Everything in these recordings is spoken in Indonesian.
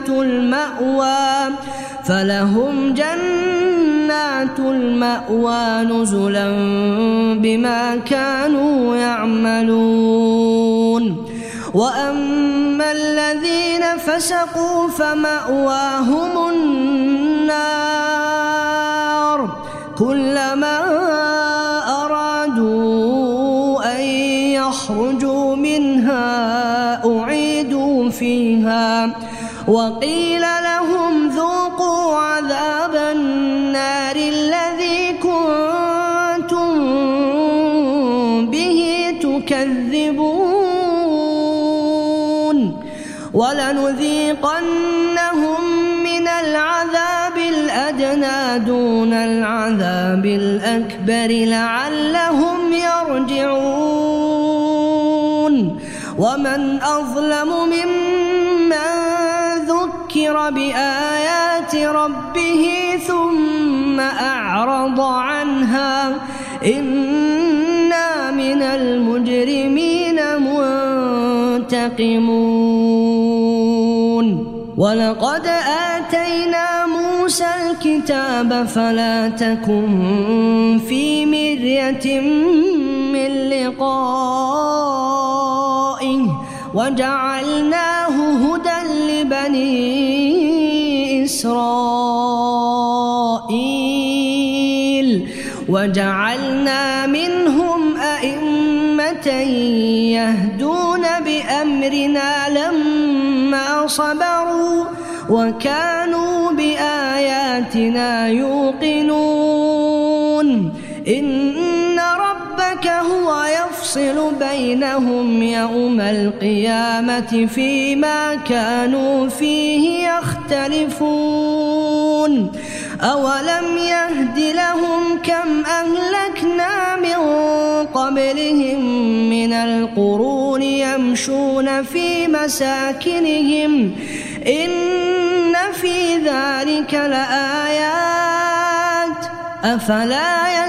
جنات المأوى نزلا بما كانوا يعملون وأما الذين فسقوا فمأواهم النار كلما أرادوا أن يخرجوا منها أعيدوا فيها وقيل لهم ذوقوا عذاب النار الذي كنتم به تكذبون ولنذيقنهم من العذاب الأدنى دون العذاب الأكبر لعلهم يرجعون ومن أظلم ممن ذكر بآيات ربه ثم أعرض عنها إنا من المجرمين منتقمون ولقد آتينا موسى الكتاب فلا تكن في مرية من لقائه وجعلناه هدى لبني إسرائيل وجعلنا منهم أئمة يهدون بأمرنا لما صبروا وكانوا بآياتنا يوقنون إن ربك هو يفصل بينهم يوم القيامة فيما كانوا فيه يختلفون أولم يهد لهم كم أهلكنا من قبلهم من القرون يمشون في مساكنهم إن في ذلك لآيات أفلا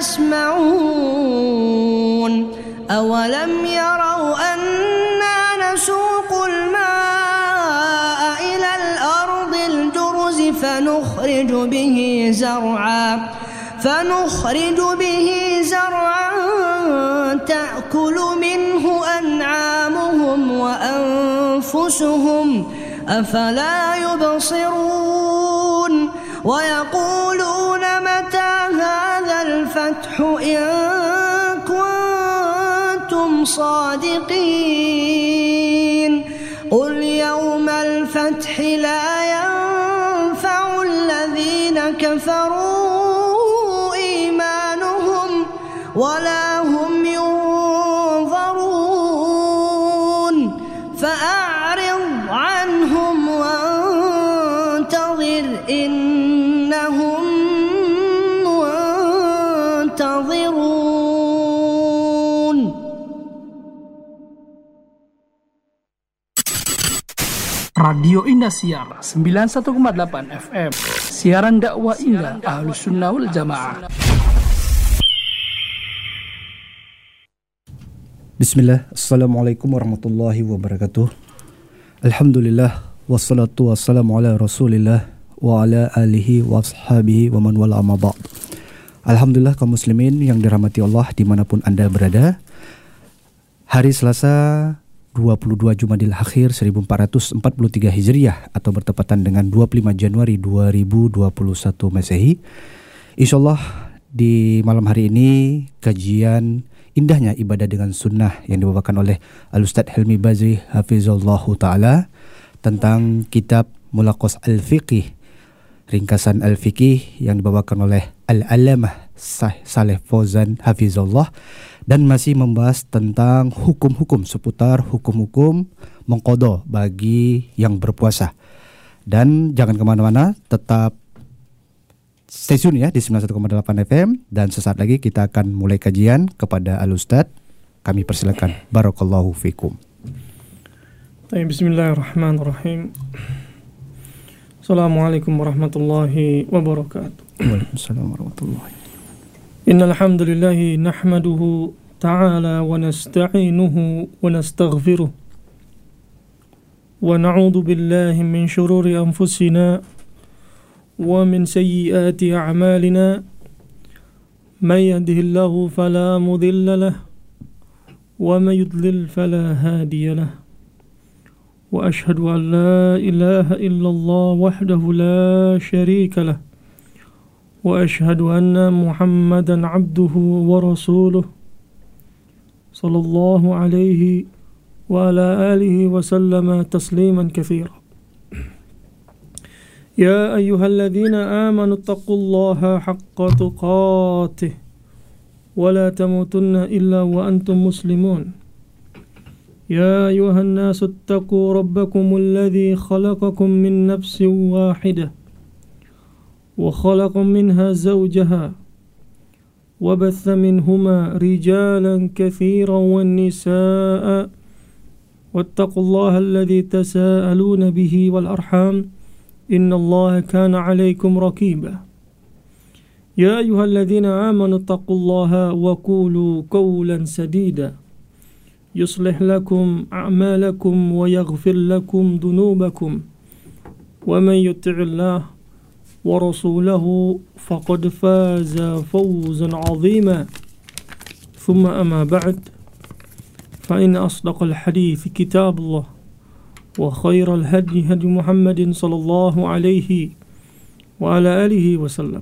يسمعون أولم يروا أنا نسوق الماء إلى الأرض الجرز فنخرج به زرعا تأكل منه أنعامهم وأنفسهم أفلا يبصرون ويقولون متى هذا الفتح إن كنتم صادقين قل يوم الفتح لا ينفع الذين كفروا إيمانهم ولا هم ينظرون فأعرض عنهم وانتظر إنهم منتظرون. Radio Indosiar 91,8 FM. Siaran dakwah Indah Ahlus Sunnah wal Jamaah. Bismillah, Assalamualaikum warahmatullahi wabarakatuh. Alhamdulillah, wassalatu wassalamu ala rasulillah wa ala alihi wa ashabihi wa man wala amma ba'd. Alhamdulillah kaum muslimin yang dirahmati Allah dimanapun Anda berada. Hari Selasa 22 Jumadil Akhir 1443 Hijriah atau bertepatan dengan 25 Januari 2021 Masehi. Insyaallah di malam hari ini kajian indahnya ibadah dengan sunnah yang dibawakan oleh Al-Ustaz Helmi Bazri Hafizallahu Ta'ala tentang kitab Mulaqas Al-Fiqih, ringkasan Al-Fiqih yang dibawakan oleh Al-Alamah Saleh Fauzan Hafizallah, dan masih membahas tentang hukum-hukum seputar hukum-hukum mengqadha bagi yang berpuasa. Dan jangan kemana-mana, tetap stay tune ya di 91,8 FM, dan sesaat lagi kita akan mulai kajian kepada Al-Ustaz. Kami persilakan. Barakallahu fikum. Bismillahirrahmanirrahim. Assalamualaikum warahmatullahi wabarakatuh. Waalaikumsalam warahmatullahi wabarakatuh. Innal hamdalillah nahmaduhu ta'ala wa nasta'inuhu wa nastaghfiruh wa ونعوذ بالله من شرور أنفسنا ومن سيئات أعمالنا من يهده الله فلا مضل له ومن يضلل فلا هادي له وأشهد أن لا إله إلا الله وحده لا شريك له وأشهد أن محمدا عبده ورسوله صلى الله عليه وعلى آله وسلم تسليما كثيرا يا أيها الذين آمنوا اتقوا الله حق تقاته ولا تموتن إلا وأنتم مسلمون يا أيها الناس اتقوا ربكم الذي خلقكم من نفس واحدة وخلق منها زوجها وبث منهما رجالا كثيرا والنساء واتقوا الله الذي تساءلون به والأرحام إن الله كان عليكم رقيبا يا أيها الذين آمنوا اتقوا الله وقولوا قولا سديدا يصلح لكم أعمالكم ويغفر لكم ذنوبكم ومن يطع الله ورسوله فقد فاز فوزا عظيما ثم أما بعد فإن أصدق الحديث كتاب الله وخير الهدي هدي محمد صلى الله عليه وعلى آله وسلم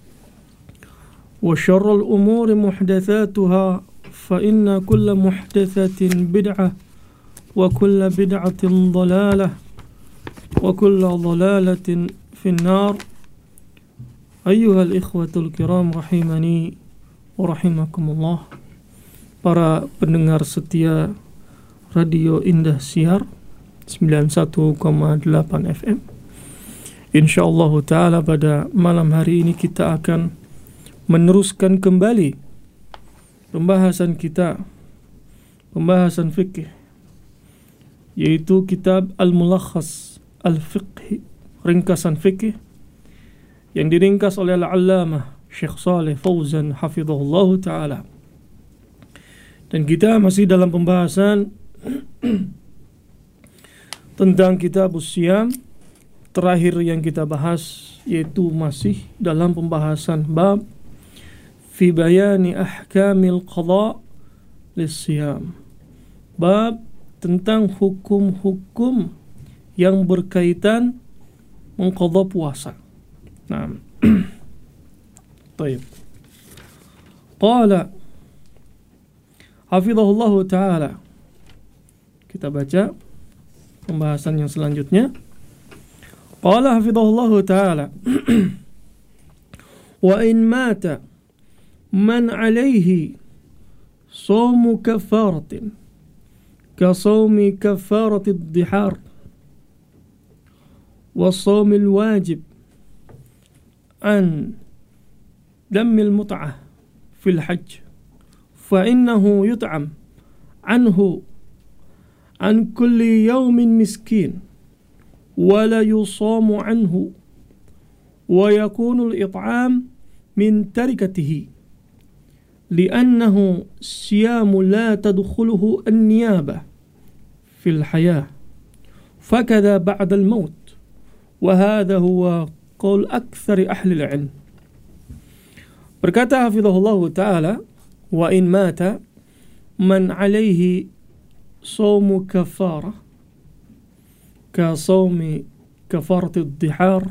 وشر الأمور محدثاتها فإن كل محدثة بدعة وكل بدعة ضلالة وكل ضلالة في النار أيها الإخوة الكرام رحمني ورحمكم الله. Para pendengar setia Radio Indah Siar 91,8 FM. Insyaallah ta'ala pada malam hari ini kita akan meneruskan kembali pembahasan fikih, yaitu kitab Al-Mulakhas Al-Fiqhi, ringkasan fikih yang diringkas oleh Al-Allamah Syekh Shalih Fauzan hafizahullah ta'ala. Dan kita masih dalam pembahasan tentang kitab Siyam. Terakhir yang kita bahas yaitu masih dalam pembahasan bab fi bayani ahkamil qada lis-siyam. Bab tentang hukum-hukum yang berkaitan mengqadha puasa. Nah. Baik. Qala hafizahullah ta'ala. Kita baca pembahasan yang selanjutnya. Qala hafizahullah ta'ala. Wa in mata man alayhi sawmu kafaratin ka sawmi kafarati ad-dihar wa sawmi al-wajib an dammi al-mut'ah fil hajj فإنه يطعم عنه عن كل يوم مسكين ولا يصام عنه ويكون الإطعام من تركته لأنه صيام لا تدخله النيابة في الحياة فكذا بعد الموت وهذا هو قول أكثر أهل العلم. Berkata hafizahullah ta'ala, wa in mata man alaihi sawmu kafarah ka sawmi kafarati ad-dihar.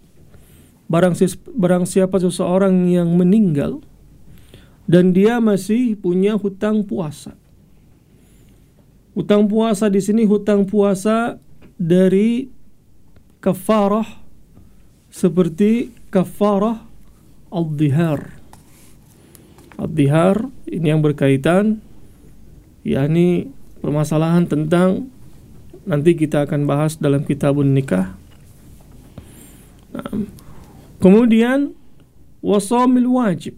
Barang siapa seseorang yang meninggal dan dia masih punya hutang puasa. Hutang puasa di sini hutang puasa dari kafarah seperti kafarah ad-dihar. Ad-dihar ini yang berkaitan, yakni permasalahan tentang, nanti kita akan bahas dalam kitabun nikah. Kemudian wasomil wajib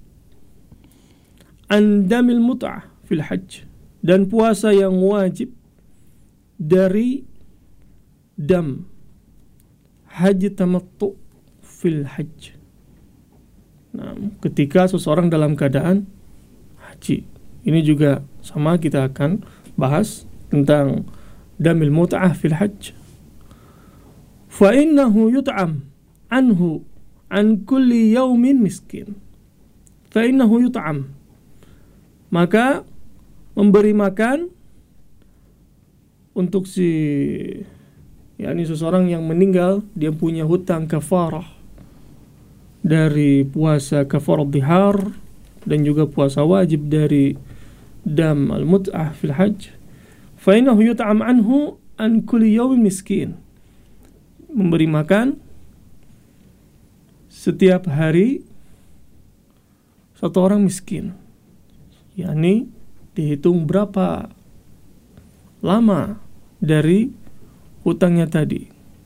andamil mut'ah fil hajj, dan puasa yang wajib dari dam haji tamattu fil hajj. Nah, ketika seseorang dalam keadaan haji, ini juga sama, kita akan bahas tentang damil mut'ah fil hajj. fa innahu yut'am anhu an kulli yaumin miskin. Fa innahu yut'am, maka memberi makan untuk seseorang yang meninggal, dia punya hutang kafarah dari puasa kafarah dhihar dan juga puasa wajib dari dam al-mut'ah fil hajj. Fa innahu yut'am anhu an kulli yawmin miskin, memberi makan setiap hari satu orang miskin, yakni dihitung berapa lama dari hutangnya tadi.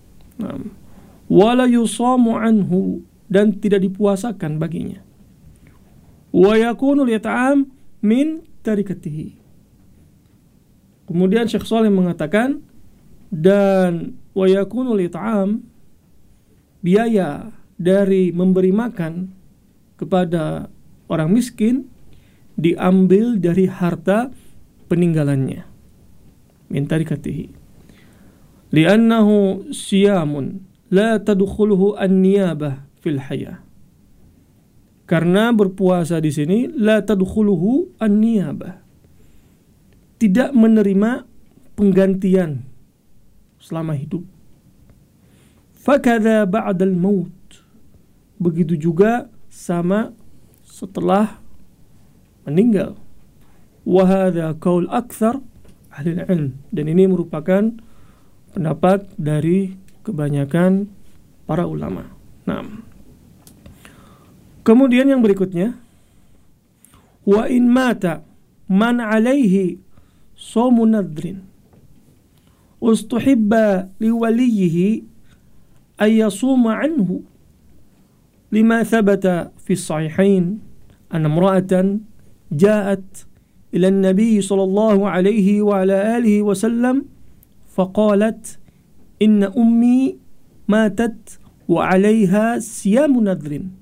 Wala yusamu anhu, dan tidak dipuasakan baginya. Wa yakunu al-it'am min tarikatihi. Kemudian Syekh Shalih mengatakan, dan wa yakunu al-it'am, biaya dari memberi makan kepada orang miskin diambil dari harta peninggalannya, min tarikatihi. Li'annahu siyamun la tadkhuluhu an-niyabah fil hayah. Karena berpuasa di sini la tadkhuluhu an-niyabah, tidak menerima penggantian selama hidup. Fakadha ba'dal maut, begitu juga sama setelah meninggal. Wa hadha qaul aktsar ahli ilm, dan ini merupakan pendapat dari kebanyakan para ulama. Nah, kemudian yang berikutnya, wa in mata man alaihi shaumu nadrin ustuhibba liwaliyihi ay yasuma anhu lima thabata fi sahihain anna imra'atan ja'at ila an-nabi sallallahu alaihi wa ala alihi wa sallam faqalat inna ummi matat wa 'alayha siyamu nadrin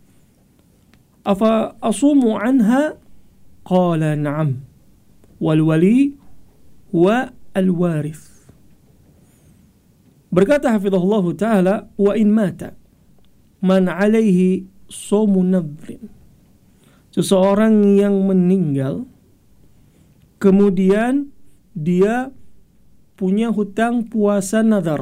afa asumu anha qala na'am wal wali wa al warith. Berkata hafizahullah ta'ala, wa in mata man 'alayhi shaumu nadrin, seseorang yang meninggal kemudian dia punya hutang puasa nazar,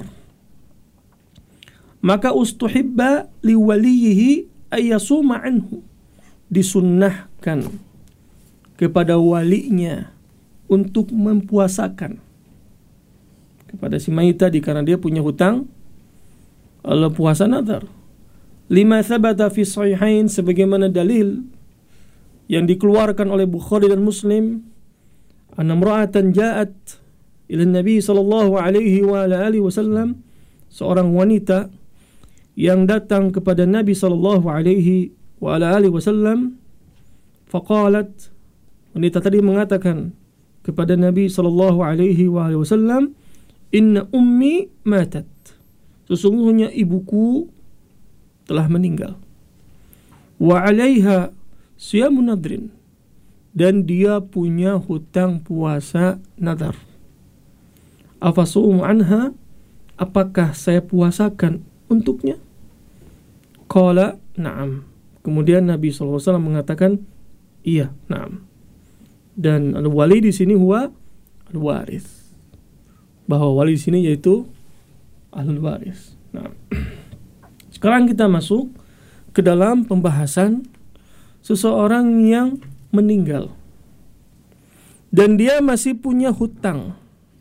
maka ustuhibba liwaliyihi ayyasuma anhu, disunnahkan kepada walinya untuk mempuasakan kepada si mayit tadi, karena dia punya hutang puasa nazar. Lima thabata fi sahihain, sebagaimana dalil yang dikeluarkan oleh Bukhari dan Muslim, anna imra'atan ja'at ila Nabi sallallahu alaihi wa ala alihi wasallam, seorang wanita yang datang kepada Nabi sallallahu alaihi wa ala alihi wasallam, faqalat, wanita tadi mengatakan kepada Nabi sallallahu alaihi wa alihi wasallam, inna ummi matat, sesungguhnya ibuku telah meninggal, wa 'alaiha siyamun nadrin, dan dia punya hutang puasa nadar. Afasumu anha, apakah saya puasakan untuknya? Qala na'am. Kemudian Nabi SAW mengatakan, iya, na'am. Dan al-wali di sini huwa al-warith, bahwa wali di sini yaitu ahlul waris. Nah, sekarang kita masuk ke dalam pembahasan seseorang yang meninggal dan dia masih punya hutang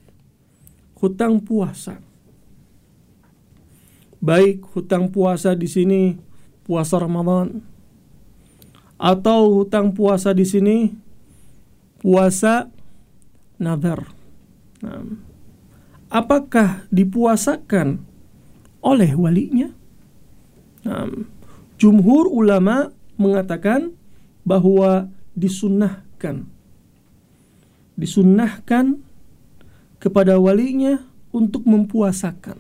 puasa. Baik hutang puasa di sini puasa Ramadan, atau hutang puasa di sini puasa nazar. Nah, apakah dipuasakan oleh walinya? Nah, jumhur ulama mengatakan bahwa disunnahkan kepada walinya untuk mempuasakan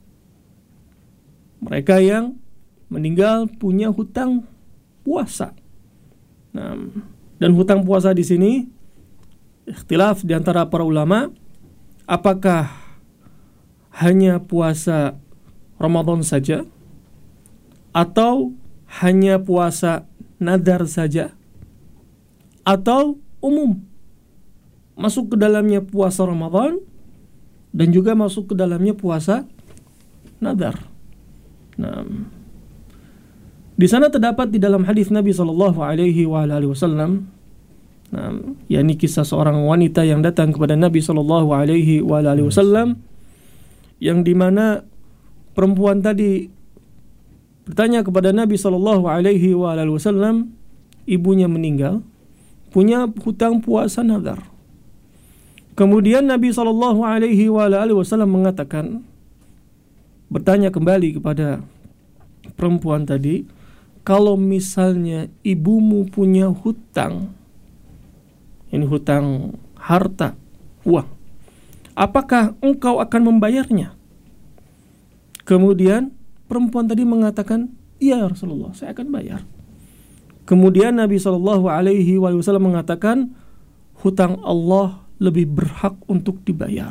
mereka yang meninggal punya hutang puasa. Nah, dan hutang puasa di sini ikhtilaf di antara para ulama, apakah hanya puasa Ramadan saja, atau hanya puasa nadar saja, atau umum, masuk ke dalamnya puasa Ramadan dan juga masuk ke dalamnya puasa nadar. Nah, di sana terdapat di dalam hadis Nabi sallallahu alaihi wasallam, yakni kisah seorang wanita yang datang kepada Nabi sallallahu alaihi wasallam, yang dimana perempuan tadi bertanya kepada Nabi sallallahu alaihi wasallam, ibunya meninggal, punya hutang puasa nadar. Kemudian Nabi sallallahu alaihi wasallam mengatakan, bertanya kembali kepada perempuan tadi, kalau misalnya ibumu punya hutang, ini hutang harta, uang, apakah engkau akan membayarnya? Kemudian perempuan tadi mengatakan, iya Rasulullah, saya akan bayar. Kemudian Nabi SAW mengatakan, hutang Allah lebih berhak untuk dibayar.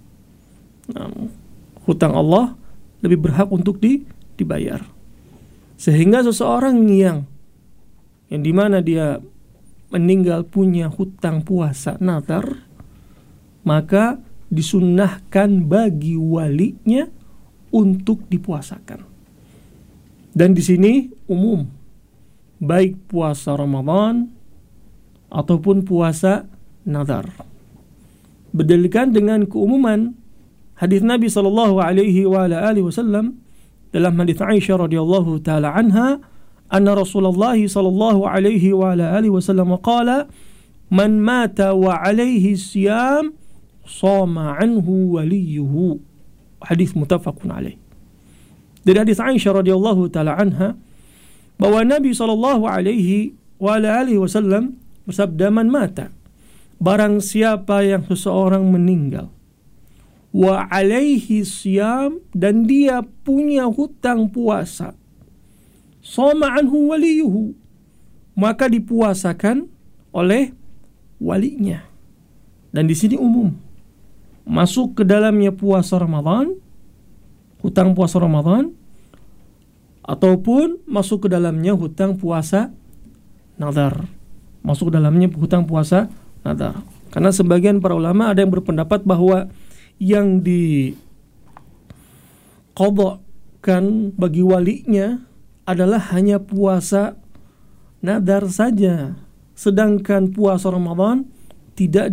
Hutang Allah lebih berhak untuk dibayar. Sehingga seseorang yang dimana dia meninggal punya hutang puasa nadar, maka disunnahkan bagi walinya untuk dipuasakan. Dan di sini umum, baik puasa Ramadan ataupun puasa nadar. Berdalilkan dengan keumuman hadis Nabi sallallahu alaihi wasallam dalam hadis Aisyah radhiyallahu taala anha, anna Rasulullah sallallahu alaihi wasallam qala, man mata wa alaihi siyam shama anhu waliyuhu. Hadis muttafaqun alaih. Dari hadis Aisyah radhiyallahu taala anha bahwa Nabi sallallahu alaihi wasallam bersabda, man mata, barang siapa yang seseorang meninggal, wa alaihi siyam, dan dia punya hutang puasa, shoma anhu waliyuhu, maka dipuasakan oleh walinya. Dan di sini umum, masuk ke dalamnya puasa Ramadan, hutang puasa Ramadan, ataupun masuk ke dalamnya hutang puasa nadar, masuk ke dalamnya hutang puasa nadar. Karena sebagian para ulama ada yang berpendapat bahwa yang diqadhakan bagi walinya adalah hanya puasa nadar saja, sedangkan puasa Ramadan tidak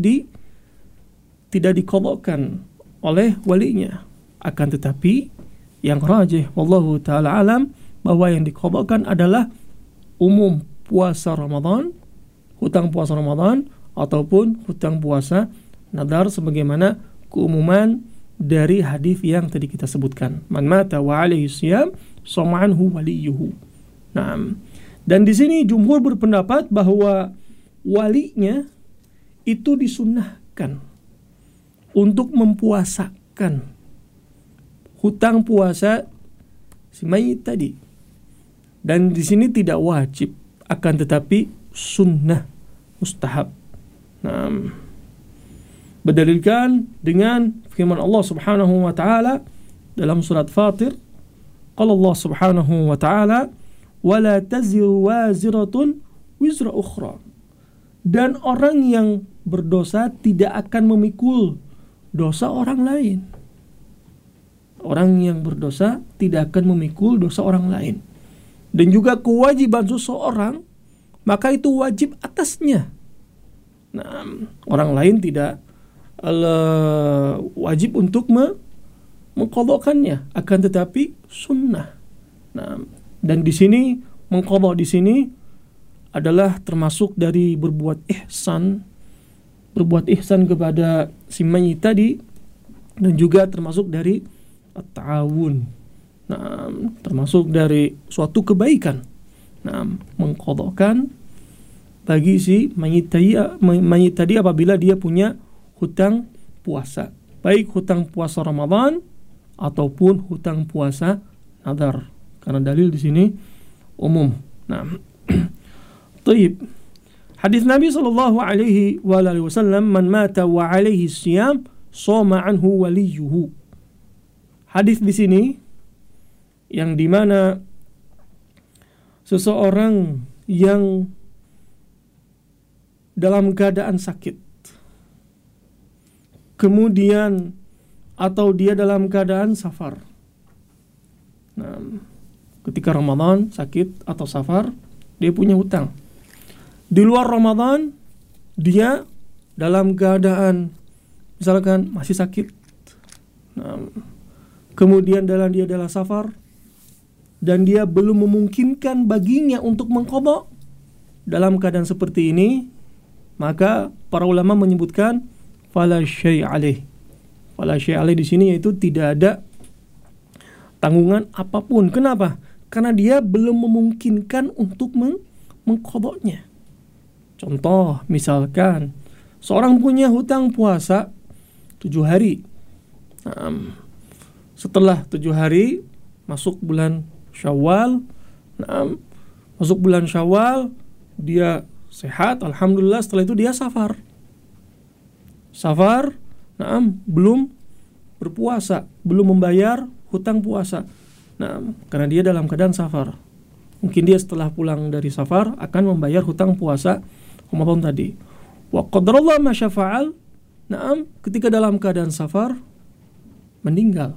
diqadhakan oleh walinya. Akan tetapi yang rajih wallahu taala alam, bahwa yang diqadhakan adalah umum puasa Ramadan, hutang puasa Ramadan, ataupun hutang puasa nadar, sebagaimana keumuman dari hadis yang tadi kita sebutkan, man mata wa alaihi siyam shama anhu waliyuhu. Nah, dan di sini jumhur berpendapat bahwa walinya itu disunnahkan untuk mempuasakan hutang puasa si mayit tadi. Dan di sini tidak wajib, akan tetapi sunnah, mustahab. Nah, berdalilkan dengan firman Allah Subhanahu wa taala dalam surat Fatir, qala Allah Subhanahu wa taala, wala taziru waziratun wizra ukhra, dan orang yang berdosa tidak akan memikul dosa orang lain. Orang yang berdosa tidak akan memikul dosa orang lain. Dan juga kewajiban seseorang, maka itu wajib atasnya. Nah, orang lain tidak wajib untuk mengqadhakannya, akan tetapi sunnah. Nah, dan di sini mengqadha di sini adalah termasuk dari berbuat ihsan kepada si mayit tadi, dan juga termasuk dari at-ta'awun. Nah, termasuk dari suatu kebaikan. Nah, mengqadhakan bagi si mayit tadi apabila dia punya hutang puasa, baik hutang puasa Ramadan ataupun hutang puasa nadar, karena dalil di sini umum. Nah, Taib. Hadis Nabi sallallahu alaihi wasallam, man mata wa alaihi siyam shoma anhu waliyuhu. Hadis di sini yang dimana seseorang yang dalam keadaan sakit, kemudian atau dia dalam keadaan safar. Nah, ketika Ramadan sakit atau safar, dia punya hutang. Di luar Ramadan dia dalam keadaan misalkan masih sakit. Nah, kemudian dia adalah safar dan dia belum memungkinkan baginya untuk mengqadha. Dalam keadaan seperti ini, maka para ulama menyebutkan fala syai' alaih. Fala syai' alaih di sini yaitu tidak ada tanggungan apapun. Kenapa? Karena dia belum memungkinkan untuk mengqadhanya. Contoh, misalkan seorang punya hutang puasa 7 hari. Setelah 7 hari masuk bulan Syawal, masuk bulan Syawal dia sehat, alhamdulillah. Setelah itu dia safar, belum berpuasa, belum membayar hutang puasa. Karena dia dalam keadaan safar. Mungkin dia setelah pulang dari safar akan membayar hutang puasa Ramadan tadi. Wa qadarallahu ma syafa'al. Ketika dalam keadaan safar meninggal.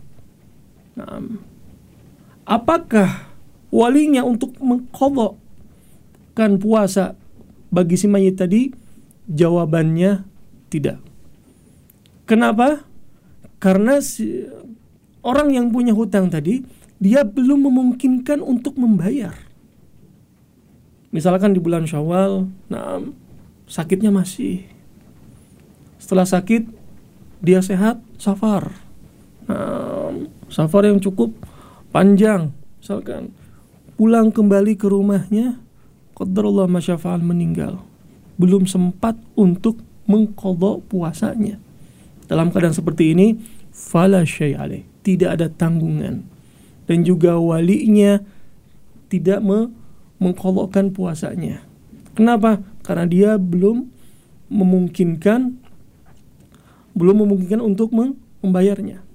Apakah walinya untuk mengqadhakan puasa bagi si mayit tadi? Jawabannya tidak. Kenapa? Karena orang yang punya hutang tadi, dia belum memungkinkan untuk membayar. Misalkan di bulan Syawal, sakitnya masih. Setelah sakit, dia sehat, safar. Safar yang cukup panjang, misalkan pulang kembali ke rumahnya, qadarullah masyafa'al, meninggal, belum sempat untuk mengqadha puasanya. Dalam keadaan seperti ini, fala syai' alaih, tidak ada tanggungan, dan juga walinya tidak mengqadhakan puasanya. Kenapa? Karena dia belum memungkinkan untuk membayarnya.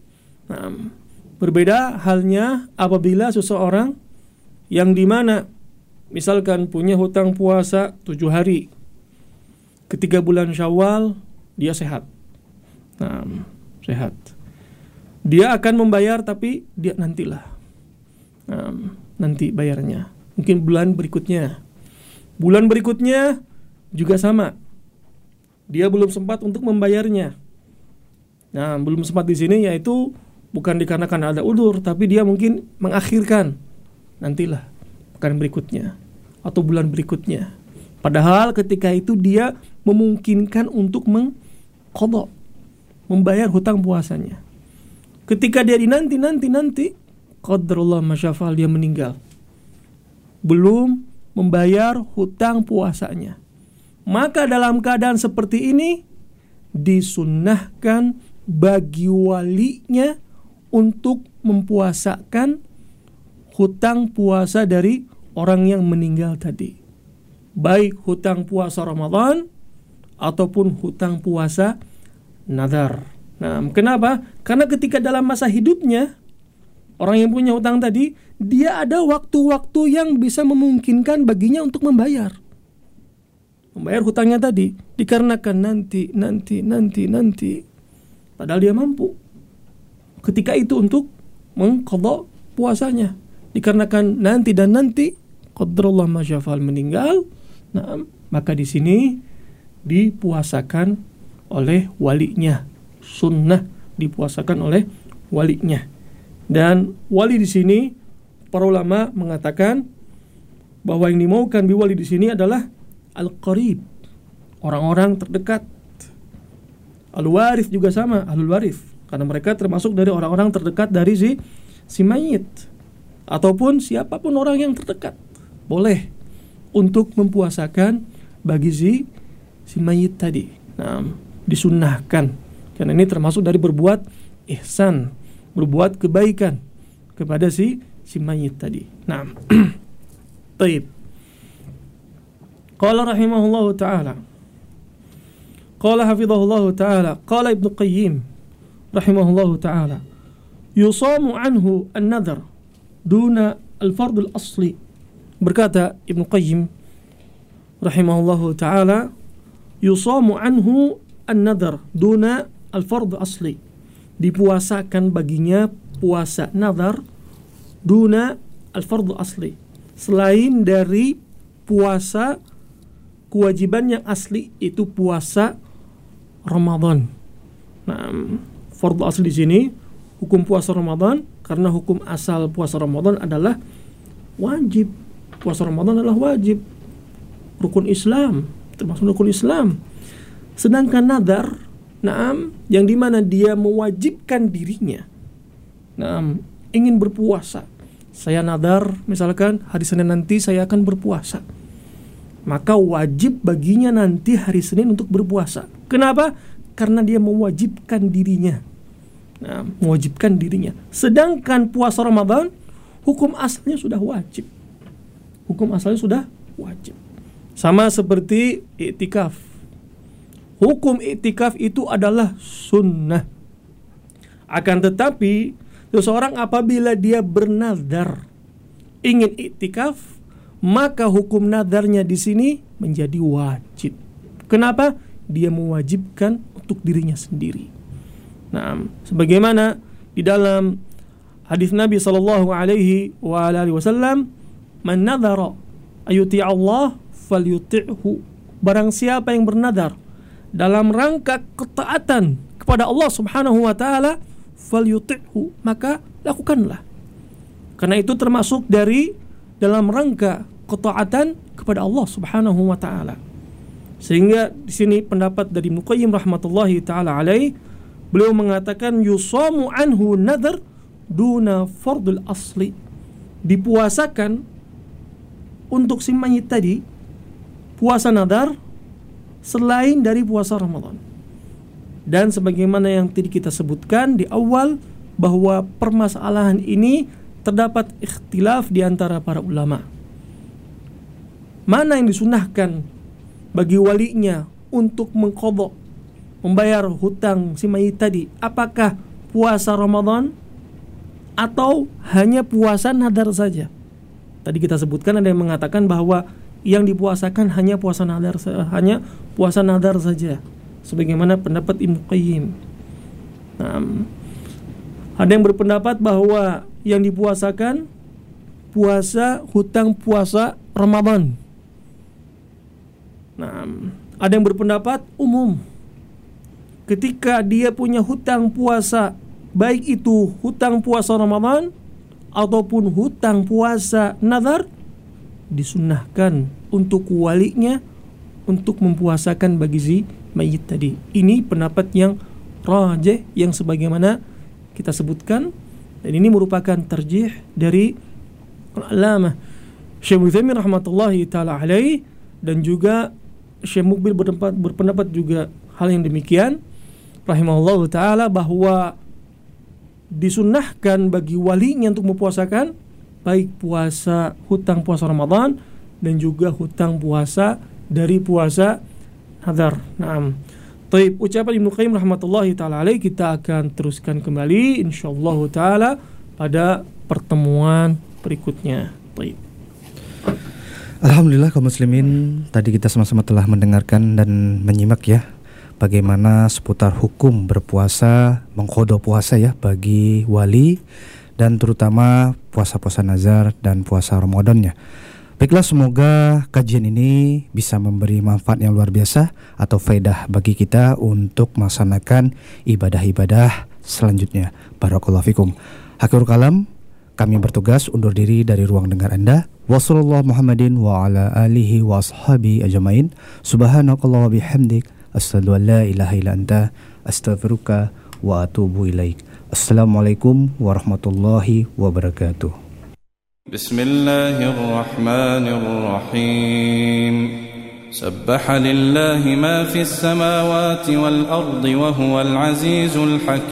Berbeda halnya apabila seseorang yang dimana misalkan punya hutang puasa 7 hari, ketika bulan Syawal dia sehat. Sehat. Dia akan membayar, tapi dia nantilah. Nanti bayarnya. Mungkin bulan berikutnya. Bulan berikutnya juga sama. Dia belum sempat untuk membayarnya. Belum sempat di sini yaitu bukan dikarenakan ada udzur, tapi dia mungkin mengakhirkan. Nantilah pekan berikutnya atau bulan berikutnya. Padahal ketika itu dia memungkinkan untuk mengqadha, membayar hutang puasanya. Ketika dia dinanti, qadarullah masyafa'al, dia meninggal, belum membayar hutang puasanya. Maka dalam keadaan seperti ini disunnahkan bagi walinya untuk mempuasakan hutang puasa dari orang yang meninggal tadi, baik hutang puasa Ramadan ataupun hutang puasa nadar. Kenapa? Karena ketika dalam masa hidupnya orang yang punya hutang tadi, dia ada waktu-waktu yang bisa memungkinkan baginya untuk membayar hutangnya tadi, dikarenakan nanti padahal dia mampu ketika itu untuk mengqadha puasanya, dikarenakan nanti qadarullah masyafa'al, meninggal. Maka di sini dipuasakan oleh walinya, sunnah dipuasakan oleh walinya. Dan wali di sini para ulama mengatakan bahwa yang dimaukan biwali di sini adalah al-qarib, orang-orang terdekat. Al-warith juga sama, ahlul warith, karena mereka termasuk dari orang-orang terdekat dari si mayit, ataupun siapapun orang yang terdekat boleh untuk mempuasakan bagi si mayit tadi. Disunnahkan, karena ini termasuk dari berbuat ihsan, berbuat kebaikan kepada si mayit tadi. Taib. Qala rahimahullahu ta'ala, qala hafidhahullahu ta'ala, qala Ibnu Qayyim rahimahullahu ta'ala, yusamu anhu an-nadhr duna al-fardul asli. Berkata Ibnu Qayyim rahimahullahu ta'ala, yusamu anhu an-nadhar duna al-fardul asli. Dipuasakan baginya puasa nadhar duna al-fardul asli, selain dari puasa kewajiban yang asli, itu puasa Ramadan. Nah, fardhu asli di sini hukum puasa Ramadan, karena hukum asal puasa Ramadan adalah wajib. Puasa Ramadan adalah wajib, rukun Islam, termasuk rukun Islam. Sedangkan nadar, yang dimana dia mewajibkan dirinya, ingin berpuasa. Saya nadar, misalkan hari Senin nanti saya akan berpuasa, maka wajib baginya nanti hari Senin untuk berpuasa. Kenapa? Karena dia mewajibkan dirinya. Mewajibkan dirinya. Sedangkan puasa Ramadan, hukum asalnya sudah wajib. Hukum asalnya sudah wajib. Sama seperti iktikaf. Hukum iktikaf itu adalah sunnah. Akan tetapi, seseorang apabila dia bernadar ingin iktikaf, maka hukum nadarnya di sini menjadi wajib. Kenapa? Dia mewajibkan untuk dirinya sendiri. Nah, sebagaimana di dalam hadis Nabi sallallahu alaihi wasallam, "Man nadhara ayuti Allah falyuti'hu." Barang siapa yang bernadar dalam rangka ketaatan kepada Allah Subhanahu wa taala, falyuti'hu, maka lakukanlah. Karena itu termasuk dari dalam rangka ketaatan kepada Allah Subhanahu wa taala. Sehingga di sini pendapat dari Ibnu Qayyim rahmatullahi taala alaih, beliau mengatakan yusamu anhu nadhar duna fardul asli. Dipuasakan untuk si mayit tadi puasa nadhar selain dari puasa Ramadan. Dan sebagaimana yang tadi kita sebutkan di awal, bahwa permasalahan ini terdapat ikhtilaf di antara para ulama. Mana yang disunahkan bagi walinya untuk mengqadha, membayar hutang si mayit tadi? Apakah puasa Ramadan atau hanya puasa nadhar saja? Tadi kita sebutkan ada yang mengatakan bahwa yang dipuasakan hanya puasa nadhar saja, sebagaimana pendapat Ibnu Qayyim. Ada yang berpendapat bahwa yang dipuasakan puasa hutang puasa Ramadan. Ada yang berpendapat umum, ketika dia punya hutang puasa, baik itu hutang puasa Ramadan ataupun hutang puasa nadhar, disunnahkan untuk walinya untuk mempuasakan bagi si mayit tadi. Ini pendapat yang rajih, yang sebagaimana kita sebutkan, dan ini merupakan tarjih dari Al-Allamah Syekh Utsaimin rahmatullahi taala alaih, dan juga Syekh Mukbil berpendapat juga hal yang demikian rahimahullahu taala, bahwa disunnahkan bagi walinya untuk mempuasakan baik puasa hutang puasa Ramadan dan juga hutang puasa dari puasa nadhar. Taib, ucapan Ibnu Qayyim rahmatullahi taala alaih kita akan teruskan kembali insyaallah taala pada pertemuan berikutnya. Taib. Alhamdulillah kaum muslimin, tadi kita sama-sama telah mendengarkan dan menyimak ya bagaimana seputar hukum berpuasa, mengqadha puasa ya bagi wali, dan terutama puasa-puasa nazar dan puasa Ramadannya. Baiklah, semoga kajian ini bisa memberi manfaat yang luar biasa atau faedah bagi kita untuk melaksanakan ibadah-ibadah selanjutnya. Barakallahu fikum. Akhirul kalam, kami bertugas undur diri dari ruang dengar Anda. Wassallallahu Muhammadin wa ala alihi wa ashabihi ajmain. Subhanakallah wa bihamdik, asyhadu an la ilaha illa anta, astaghfiruka wa atubu ilaik. Assalamualaikum warahmatullahi wabarakatuh. Bismillahirrahmanirrahim. Sabbaha lillahi ma fis samawati wal ardi wa huwal azizul hakim.